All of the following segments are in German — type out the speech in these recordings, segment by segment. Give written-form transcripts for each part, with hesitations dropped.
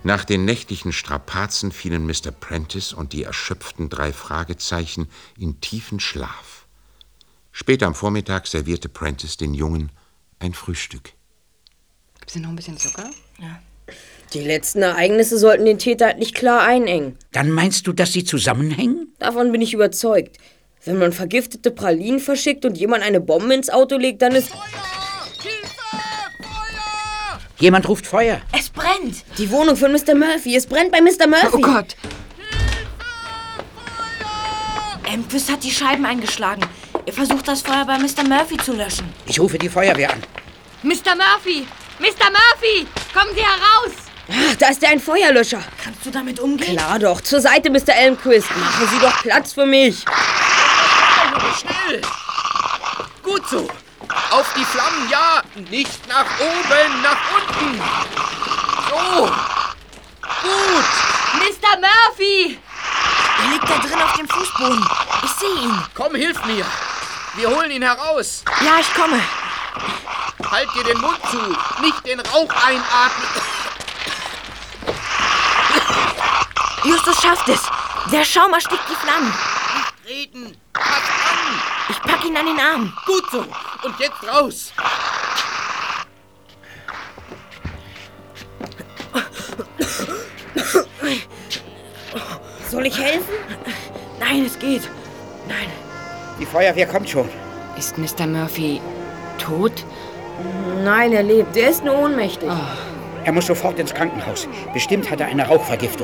Nach den nächtlichen Strapazen fielen Mr. Prentice und die erschöpften 3 Fragezeichen in tiefen Schlaf. Spät am Vormittag servierte Prentice den Jungen ein Frühstück. Gibt's denn noch ein bisschen Zucker? Ja. Die letzten Ereignisse sollten den Täter halt nicht klar einengen. Dann meinst du, dass sie zusammenhängen? Davon bin ich überzeugt. Wenn man vergiftete Pralinen verschickt und jemand eine Bombe ins Auto legt, dann ist... Feuer! Hilfe! Feuer! Jemand ruft Feuer. Es brennt! Die Wohnung von Mr. Murphy. Es brennt bei Mr. Murphy. Oh Gott! Feuer! Elmquist hat die Scheiben eingeschlagen. Er versucht, das Feuer bei Mr. Murphy zu löschen. Ich rufe die Feuerwehr an. Mr. Murphy! Mr. Murphy! Kommen Sie heraus! Ach, da ist ja ein Feuerlöscher. Kannst du damit umgehen? Klar doch. Zur Seite, Mr. Elmquist. Machen Sie doch Platz für mich. Schnell! Gut so! Auf die Flammen, ja! Nicht nach oben, nach unten! So! Gut! Mr. Murphy! Er liegt da drin auf dem Fußboden. Ich sehe ihn. Komm, hilf mir! Wir holen ihn heraus! Ja, ich komme. Halt dir den Mund zu! Nicht den Rauch einatmen! Justus schafft es. Der Schaum erstickt die Flammen. Nicht reden! Pass an! Ich pack ihn an den Arm. Gut so! Und jetzt raus! Soll ich helfen? Nein, es geht. Nein. Die Feuerwehr kommt schon. Ist Mr. Murphy tot? Nein, er lebt. Er ist nur ohnmächtig. Er muss sofort ins Krankenhaus. Bestimmt hat er eine Rauchvergiftung.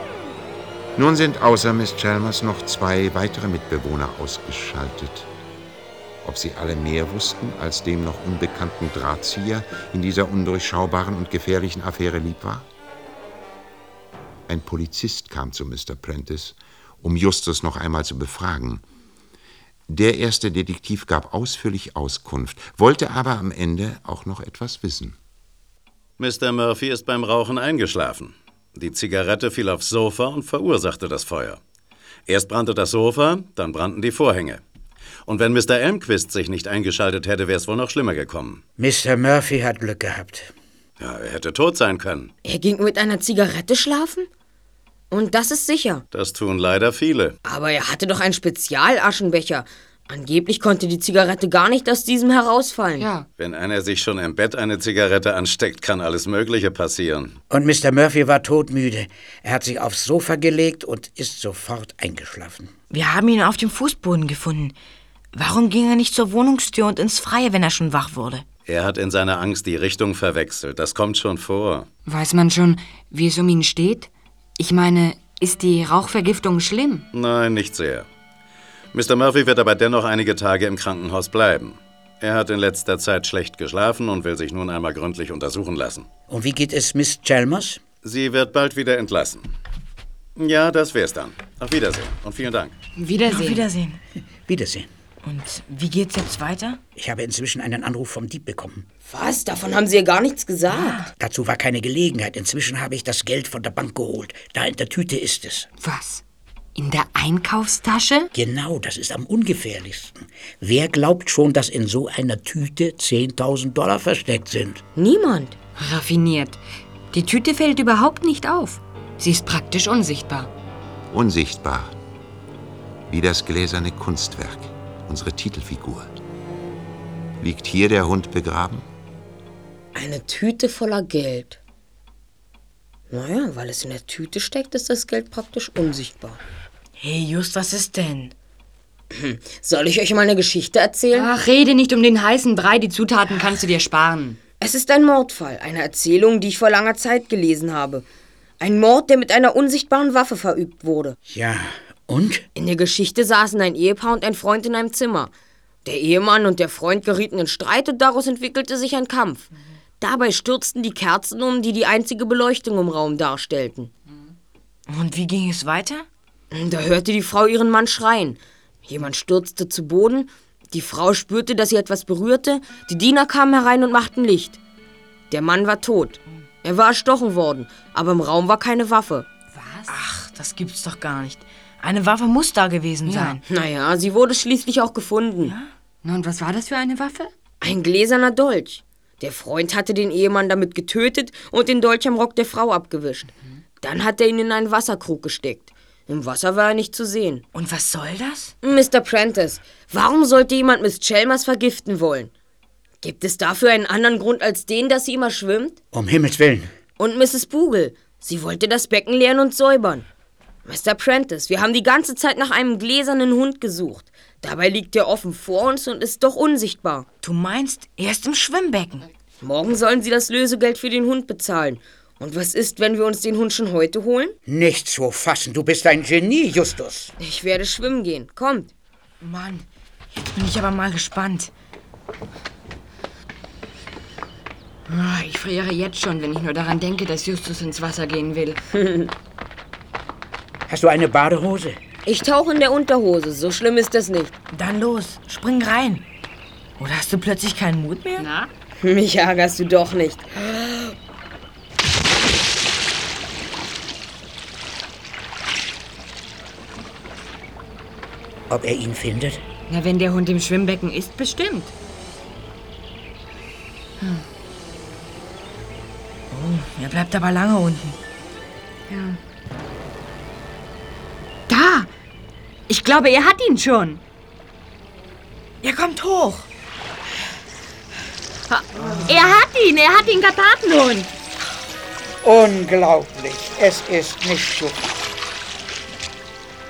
Nun sind außer Miss Chalmers noch 2 weitere Mitbewohner ausgeschaltet. Ob sie alle mehr wussten, als dem noch unbekannten Drahtzieher in dieser undurchschaubaren und gefährlichen Affäre lieb war? Ein Polizist kam zu Mr. Prentice, um Justus noch einmal zu befragen. Der erste Detektiv gab ausführlich Auskunft, wollte aber am Ende auch noch etwas wissen. Mr. Murphy ist beim Rauchen eingeschlafen. Die Zigarette fiel aufs Sofa und verursachte das Feuer. Erst brannte das Sofa, dann brannten die Vorhänge. Und wenn Mr. Elmquist sich nicht eingeschaltet hätte, wäre es wohl noch schlimmer gekommen. Mr. Murphy hat Glück gehabt. Ja, er hätte tot sein können. Er ging mit einer Zigarette schlafen? Und das ist sicher. Das tun leider viele. Aber er hatte doch einen Spezialaschenbecher. Angeblich konnte die Zigarette gar nicht aus diesem herausfallen. Ja. Wenn einer sich schon im Bett eine Zigarette ansteckt, kann alles Mögliche passieren. Und Mr. Murphy war todmüde. Er hat sich aufs Sofa gelegt und ist sofort eingeschlafen. Wir haben ihn auf dem Fußboden gefunden. Warum ging er nicht zur Wohnungstür und ins Freie, wenn er schon wach wurde? Er hat in seiner Angst die Richtung verwechselt. Das kommt schon vor. Weiß man schon, wie es um ihn steht? Ich meine, ist die Rauchvergiftung schlimm? Nein, nicht sehr. Mr. Murphy wird aber dennoch einige Tage im Krankenhaus bleiben. Er hat in letzter Zeit schlecht geschlafen und will sich nun einmal gründlich untersuchen lassen. Und wie geht es Miss Chalmers? Sie wird bald wieder entlassen. Ja, das wär's dann. Auf Wiedersehen und vielen Dank. Wiedersehen. Auf Wiedersehen. Wiedersehen. Und wie geht's jetzt weiter? Ich habe inzwischen einen Anruf vom Dieb bekommen. Was? Davon haben Sie ja gar nichts gesagt. Dazu war keine Gelegenheit. Inzwischen habe ich das Geld von der Bank geholt. Da in der Tüte ist es. Was? In der Einkaufstasche? Genau, das ist am ungefährlichsten. Wer glaubt schon, dass in so einer Tüte 10.000 $ versteckt sind? Niemand. Raffiniert. Die Tüte fällt überhaupt nicht auf. Sie ist praktisch unsichtbar. Unsichtbar. Wie das gläserne Kunstwerk, unsere Titelfigur. Liegt hier der Hund begraben? Eine Tüte voller Geld. Naja, weil es in der Tüte steckt, ist das Geld praktisch unsichtbar. Hey, Just, was ist denn? Soll ich euch mal eine Geschichte erzählen? Ach, rede nicht um den heißen Brei, die Zutaten kannst du dir sparen. Es ist ein Mordfall, eine Erzählung, die ich vor langer Zeit gelesen habe. Ein Mord, der mit einer unsichtbaren Waffe verübt wurde. Ja, und? In der Geschichte saßen ein Ehepaar und ein Freund in einem Zimmer. Der Ehemann und der Freund gerieten in Streit und daraus entwickelte sich ein Kampf. Dabei stürzten die Kerzen um, die die einzige Beleuchtung im Raum darstellten. Und wie ging es weiter? Da hörte die Frau ihren Mann schreien. Jemand stürzte zu Boden. Die Frau spürte, dass sie etwas berührte. Die Diener kamen herein und machten Licht. Der Mann war tot. Er war erstochen worden, aber im Raum war keine Waffe. Was? Ach, das gibt's doch gar nicht. Eine Waffe muss da gewesen sein. Naja, sie wurde schließlich auch gefunden. Ja? Na, und was war das für eine Waffe? Ein gläserner Dolch. Der Freund hatte den Ehemann damit getötet und den Dolch am Rock der Frau abgewischt. Dann hat er ihn in einen Wasserkrug gesteckt. Im Wasser war er nicht zu sehen. Und was soll das? Mr. Prentice, warum sollte jemand Miss Chalmers vergiften wollen? Gibt es dafür einen anderen Grund als den, dass sie immer schwimmt? Um Himmels Willen. Und Mrs. Boogle, sie wollte das Becken leeren und säubern. Mr. Prentice, wir haben die ganze Zeit nach einem gläsernen Hund gesucht. Dabei liegt er offen vor uns und ist doch unsichtbar. Du meinst, er ist im Schwimmbecken? Morgen sollen Sie das Lösegeld für den Hund bezahlen. Und was ist, wenn wir uns den Hund schon heute holen? Nicht zu fassen, du bist ein Genie, Justus. Ich werde schwimmen gehen. Kommt. Mann, jetzt bin ich aber mal gespannt. Ich friere jetzt schon, wenn ich nur daran denke, dass Justus ins Wasser gehen will. Hast du eine Badehose? Ich tauche in der Unterhose. So schlimm ist das nicht. Dann los, spring rein. Oder hast du plötzlich keinen Mut mehr? Na? Mich ärgerst du doch nicht. Ob er ihn findet? Na, wenn der Hund im Schwimmbecken ist, bestimmt. Oh, er bleibt aber lange unten. Ja. Da! Ich glaube, er hat ihn schon. Er kommt hoch. Er hat den Karpatenhund. Unglaublich, es ist nicht zu fassen.